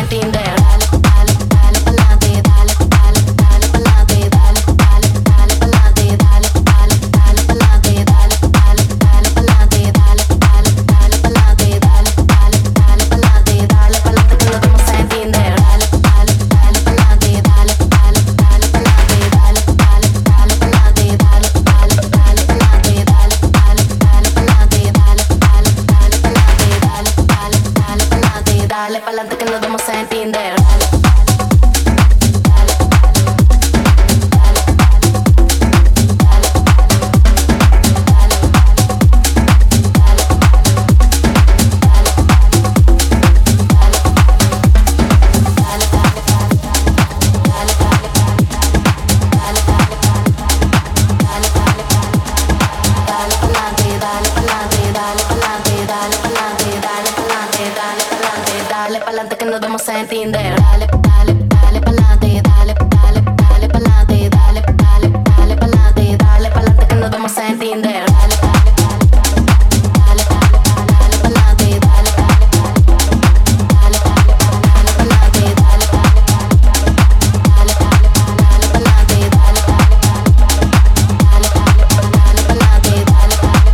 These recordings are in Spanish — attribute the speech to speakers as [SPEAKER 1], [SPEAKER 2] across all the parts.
[SPEAKER 1] entender. Dale, dale, dale pa'lante, dale, dale, dale pa'lante, dale, dale, dale pa'lante, dale, dale, dale pa'lante, dale, dale, dale pa'lante, dale, dale, dale pa'lante, dale, dale, dale pa'lante, dale pa'lante que nos vamos a entender. Dale, dale, dale pa'lante, dale, dale, dale pa'lante, dale, dale, dale pa'lante, dale, dale, dale pa'lante, dale, dale, dale pa'lante, dale, dale, dale pa'lante, dale, dale, dale pa'lante, dale pa'lante que nos vamos a entender. Dale pa'lante que nos vamos a entender. Dale, dale, dale pa'lante, dale, dale, dale pa'lante, dale, dale, dale pa'lante, dale pa'lante que nos vamos a entender. Dale, dale, dale, dale, dale pa'lante, dale, dale, dale, dale pa'lante, dale, dale, dale pa'lante, dale, dale, dale pa'lante, dale, dale, dale pa'lante, dale, dale,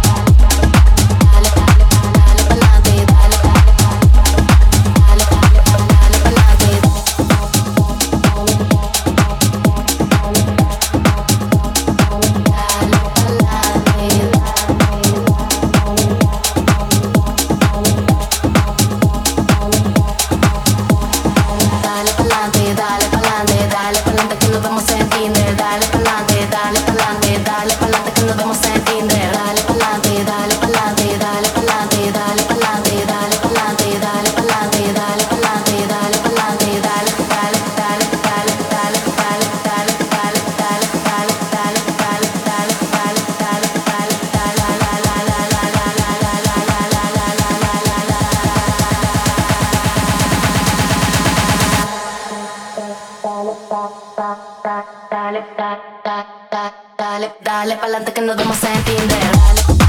[SPEAKER 1] dale pa'lante, dale. Dale pa'lante que nos vamos a entender. Dale pa'lante, dale pa'lante, dale pa'lante que nos vamos a entender. Dale pa'lante, dale pa'lante, dale pa'lante, dale pa'lante, dale pa'lante, dale pa'lante, dale pa'lante, dale pa'lante, dale, dale, dale, dale, dale, dale, dale, dale, dale, dale, dale, dale, dale, dale, dale, dale, dale, la la la la la la la la la la la la la la la. Dale, dale, dale, dale, dale pa'lante que nos vamos a entender. Dale.